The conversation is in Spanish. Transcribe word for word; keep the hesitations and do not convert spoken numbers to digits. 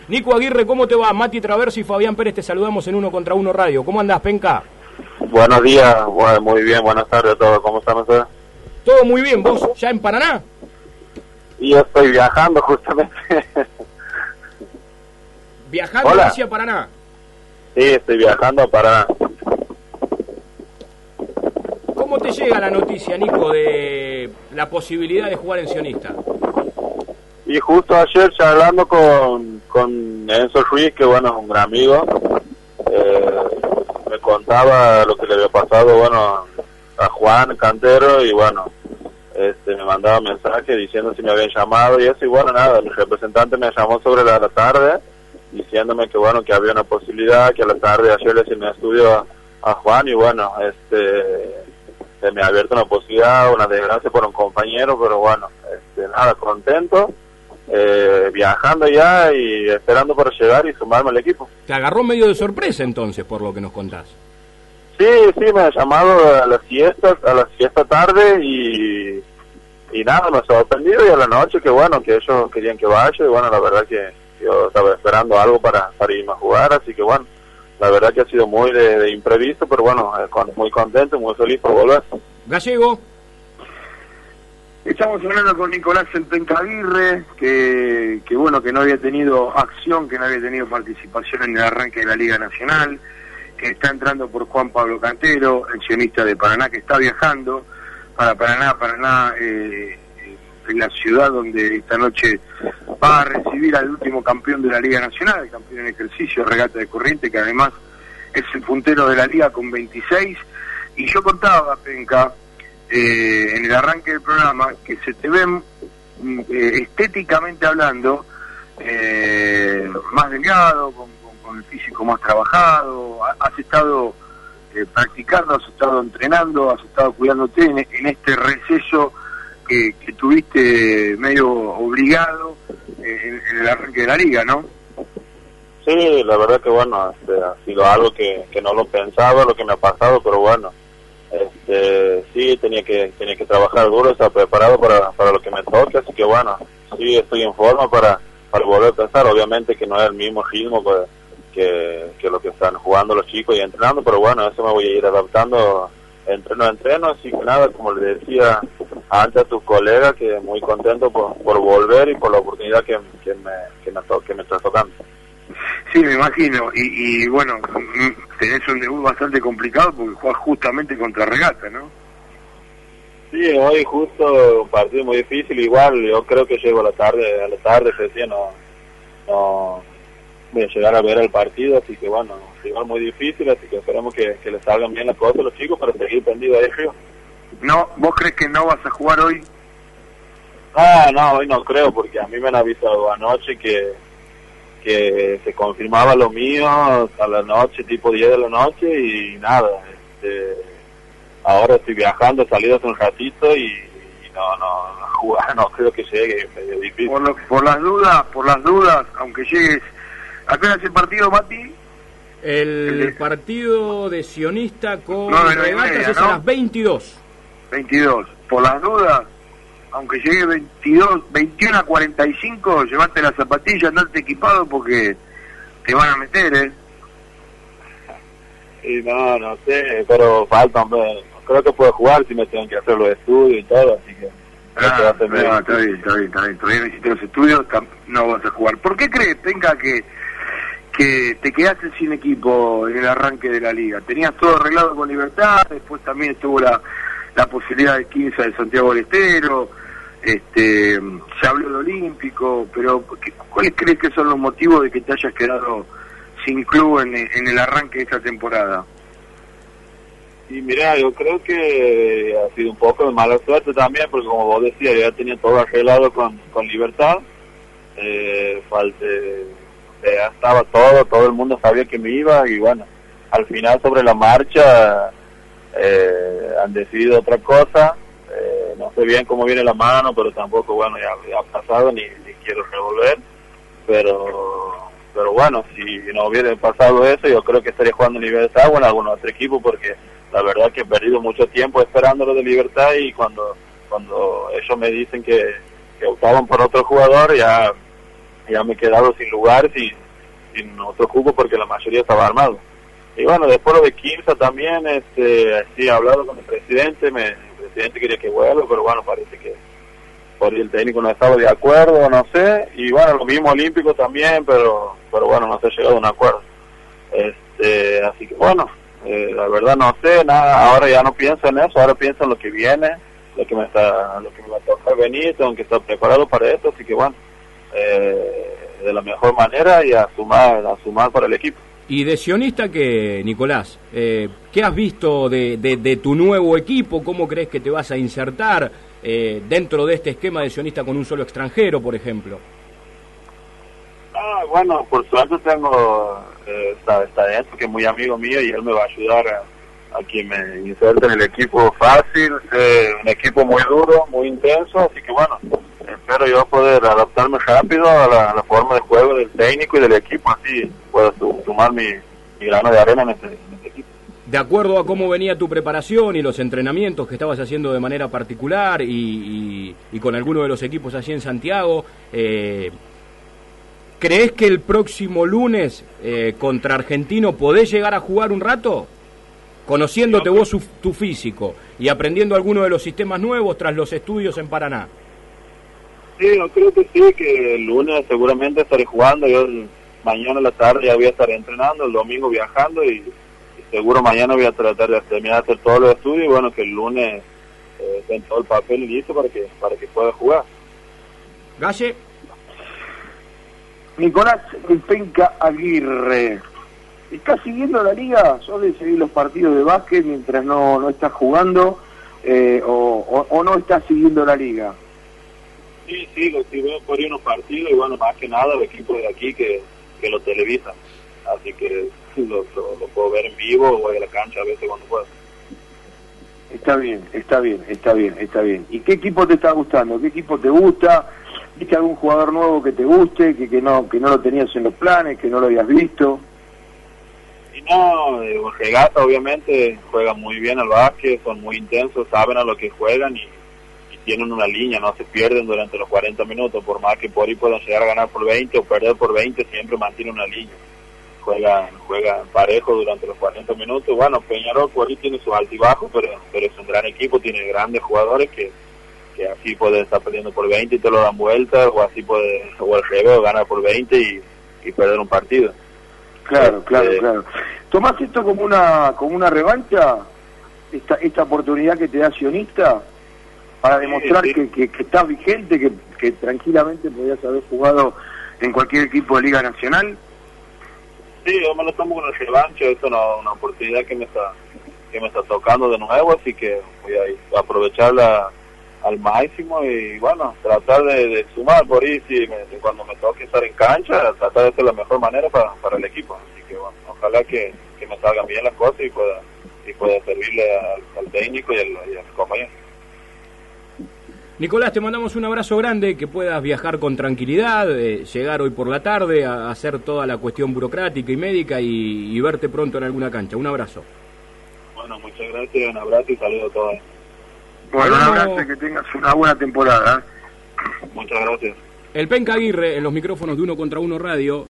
Nico Aguirre, ¿cómo te va? Mati Traverso y Fabián Pérez te saludamos en Uno Contra Uno Radio. ¿Cómo andás, Penca? Buenos días, bueno, muy bien, buenas tardes a todos. ¿Cómo están ustedes? Todo muy bien. ¿Vos ya en Paraná? Y yo estoy viajando justamente. ¿Viajando Hola. hacia Paraná? Sí, estoy viajando a Paraná. ¿Cómo te llega la noticia, Nico, de la posibilidad de jugar en Sionista? Y justo ayer charlando con, con Enzo Ruiz, que bueno, es un gran amigo, eh, me contaba lo que le había pasado, bueno, a Juan Cantero, y bueno, este me mandaba mensaje diciendo si me habían llamado y eso, y bueno, nada, el representante me llamó sobre la, la tarde, diciéndome que bueno, que había una posibilidad, que a la tarde ayer le hice un estudio a, a Juan, y bueno, este se me ha abierto una posibilidad, una desgracia por un compañero, pero bueno, este, nada, contento, eh, viajando ya y esperando para llegar y sumarme al equipo. Te agarró medio de sorpresa entonces, por lo que nos contás. Sí, sí, me ha llamado a la siesta, a la siesta tarde y, y nada, me ha sorprendido, y a la noche que bueno, que ellos querían que vaya, y bueno, la verdad que yo estaba esperando algo para, para irme a jugar, así que bueno, la verdad que ha sido muy de, de imprevisto, pero bueno, eh, con, muy contento, muy feliz por volver. Gallego. Estamos hablando con Nicolás El Penca Aguirre, que, que bueno, que no había tenido acción, que no había tenido participación en el arranque de la Liga Nacional, que está entrando por Juan Pablo Cantero, el sionista de Paraná, que está viajando para Paraná, Paraná, eh, en la ciudad donde esta noche va a recibir al último campeón de la Liga Nacional, el campeón en ejercicio, Regata de Corrientes, que además es el puntero de la Liga con veintiséis, y yo contaba, Penca, eh, en el arranque del programa, que se te ven, eh, estéticamente hablando, eh, más delgado, con, con, con el físico más trabajado, has estado eh, practicando, has estado entrenando, has estado cuidándote en, en este receso Que, que tuviste medio obligado eh, en, en el arranque de la liga, ¿no? Sí, la verdad que bueno, este, ha sido algo que, que no lo pensaba, lo que me ha pasado, pero bueno, este, sí, tenía que tenía que trabajar duro, estar preparado para, para lo que me toque, así que bueno, sí, estoy en forma para, para volver a pensar, obviamente que no es el mismo ritmo que, que, que lo que están jugando los chicos y entrenando, pero bueno, eso me voy a ir adaptando entreno a entreno, así que nada, como le decía antes a tus colegas, que muy contento por, por volver y por la oportunidad que, que, me, que, me, to, que me está tocando. Sí, me imagino, y, y bueno, tenés un debut bastante complicado porque jugás justamente contra Regata, ¿no? Sí, hoy justo un partido muy difícil, igual yo creo que llego a la tarde, a la tarde recién no, no voy a llegar a ver el partido, así que bueno, igual muy difícil, así que esperamos que, que les salgan bien las cosas a los chicos para seguir pendidos ahí arriba. No, ¿vos crees que no vas a jugar hoy? Ah, no, hoy no creo, porque a mí me han avisado anoche que que se confirmaba lo mío a la noche, tipo diez de la noche, y nada, este, ahora estoy viajando, salí hace un ratito y, y no, no, jugar no creo que llegue, es medio difícil. Por, lo, por las dudas, por las dudas, aunque llegues, ¿a qué hora es el partido, Mati? El, el de... partido de Sionista con no, no, Regatas media, es ¿no? a las veintidós. veintidós. Por las dudas, aunque llegue veintidós, veintiuno a cuarenta y cinco, llevate las zapatillas, andate equipado porque te van a meter, ¿eh? Y no, no sé, pero falta, hombre, creo que puedo jugar si me tienen que hacer los estudios y todo, así que... Ah, no, no, está bien, está bien, está bien, todavía no hiciste los estudios, no vas a jugar. ¿Por qué crees, Penca, que, que te quedaste sin equipo en el arranque de la liga? Tenías todo arreglado con Libertad, después también estuvo la, la posibilidad de quince de Santiago del Estero, este, se habló del Olímpico, pero ¿cuáles crees que son los motivos de que te hayas quedado sin club en, en el arranque de esta temporada? Y mira, yo creo que ha sido un poco de mala suerte también, porque como vos decías, yo ya tenía todo arreglado con, con Libertad, eh, falte, ya estaba todo, todo el mundo sabía que me iba, y bueno, al final sobre la marcha eh, han decidido otra cosa, eh, no sé bien cómo viene la mano, pero tampoco, bueno, ya, ya ha pasado, ni, ni quiero revolver, pero pero bueno, si no hubiera pasado eso, yo creo que estaría jugando en Libertad o en algún otro equipo, porque la verdad que he perdido mucho tiempo esperando lo de Libertad, y cuando cuando ellos me dicen que, que optaban por otro jugador, ya ya me he quedado sin lugares y sin otro cupo porque la mayoría estaba armado. Y bueno, después lo de Quimsa también, este, sí, he hablado con el presidente, me, el presidente quería que vuelva, pero bueno, parece que por el técnico no estaba de acuerdo, no sé, y bueno, lo mismo Olímpico también, pero pero bueno, no se ha llegado a un acuerdo. Este, así que bueno, eh, la verdad no sé, nada, ahora ya no pienso en eso, ahora pienso en lo que viene, lo que me está, lo que me va a tocar venir, tengo que estar preparado para esto, así que bueno, eh, de la mejor manera y a sumar, a sumar para el equipo. Y de Sionista, que Nicolás, eh, ¿qué has visto de, de, de tu nuevo equipo? ¿Cómo crees que te vas a insertar eh, dentro de este esquema de Sionista con un solo extranjero, por ejemplo? Ah, bueno, por suerte tengo, eh, está, está dentro, que es muy amigo mío y él me va a ayudar a, a que me inserte en el equipo fácil, eh, un equipo muy duro, muy intenso, así que bueno, espero yo poder adaptarme rápido a la, a la forma de juego del técnico y del equipo, así puedo sumar mi, mi grano de arena en este, en este equipo. De acuerdo a cómo venía tu preparación y los entrenamientos que estabas haciendo de manera particular y, y, y con alguno de los equipos allí en Santiago, eh, ¿crees que el próximo lunes eh, contra Argentino podés llegar a jugar un rato? Conociéndote vos su, tu físico y aprendiendo algunos de los sistemas nuevos tras los estudios en Paraná. Sí, yo creo que sí, que el lunes seguramente estaré jugando, yo el, mañana a la tarde ya voy a estar entrenando, el domingo viajando y, y seguro mañana voy a tratar de terminar de hacer todos los estudios y bueno, que el lunes eh, den todo el papel listo para que para que pueda jugar. Galle. Nicolás El Penca Aguirre, ¿estás siguiendo la liga? ¿Sos de seguir los partidos de básquet mientras no, no estás jugando eh, o, o, o no estás siguiendo la liga? Sí, sí, lo sí veo por ahí unos partidos y bueno, más que nada el equipo de aquí que, que lo televisa, así que lo, lo, lo puedo ver en vivo o voy a la cancha a veces cuando puedo. Está bien, está bien, está bien, está bien. ¿Y qué equipo te está gustando? ¿Qué equipo te gusta? ¿Viste algún jugador nuevo que te guste, que, que no que no lo tenías en los planes, que no lo habías visto? Y no, eh, Regata obviamente juegan muy bien al básquet, son muy intensos, saben a lo que juegan y tienen una línea, no se pierden durante los cuarenta minutos, por más que por ahí puedan llegar a ganar por veinte o perder por veinte, siempre mantienen una línea. Juegan, juegan parejo durante los cuarenta minutos. Bueno, Peñarol por ahí tiene sus altibajos, pero, pero es un gran equipo, tiene grandes jugadores que, que así puede estar perdiendo por veinte y te lo dan vuelta, o así puede, o al revés, ganar por veinte y, y perder un partido. Claro, este, claro, claro. ¿Tomás esto como una como una revancha? Esta, esta oportunidad que te da Sionista para demostrar sí, sí. Que, que, que estás vigente, que, que tranquilamente podías haber jugado en cualquier equipo de Liga Nacional. Sí, yo me lo tomo con el revancha, es una, una oportunidad que me está que me está tocando de nuevo, así que voy a aprovecharla al máximo y bueno, tratar de, de sumar por ahí, si me, cuando me toque estar en cancha, tratar de hacer la mejor manera para, para el equipo, así que bueno, ojalá que, que me salgan bien las cosas y pueda, y pueda servirle al, al técnico y al, y al compañero. Nicolás, te mandamos un abrazo grande, que puedas viajar con tranquilidad, eh, llegar hoy por la tarde a hacer toda la cuestión burocrática y médica y, y verte pronto en alguna cancha. Un abrazo. Bueno, muchas gracias, un abrazo y saludos a todos. Bueno, un abrazo y que tengas una buena temporada. Muchas gracias. El Penca Aguirre en los micrófonos de Uno contra Uno Radio.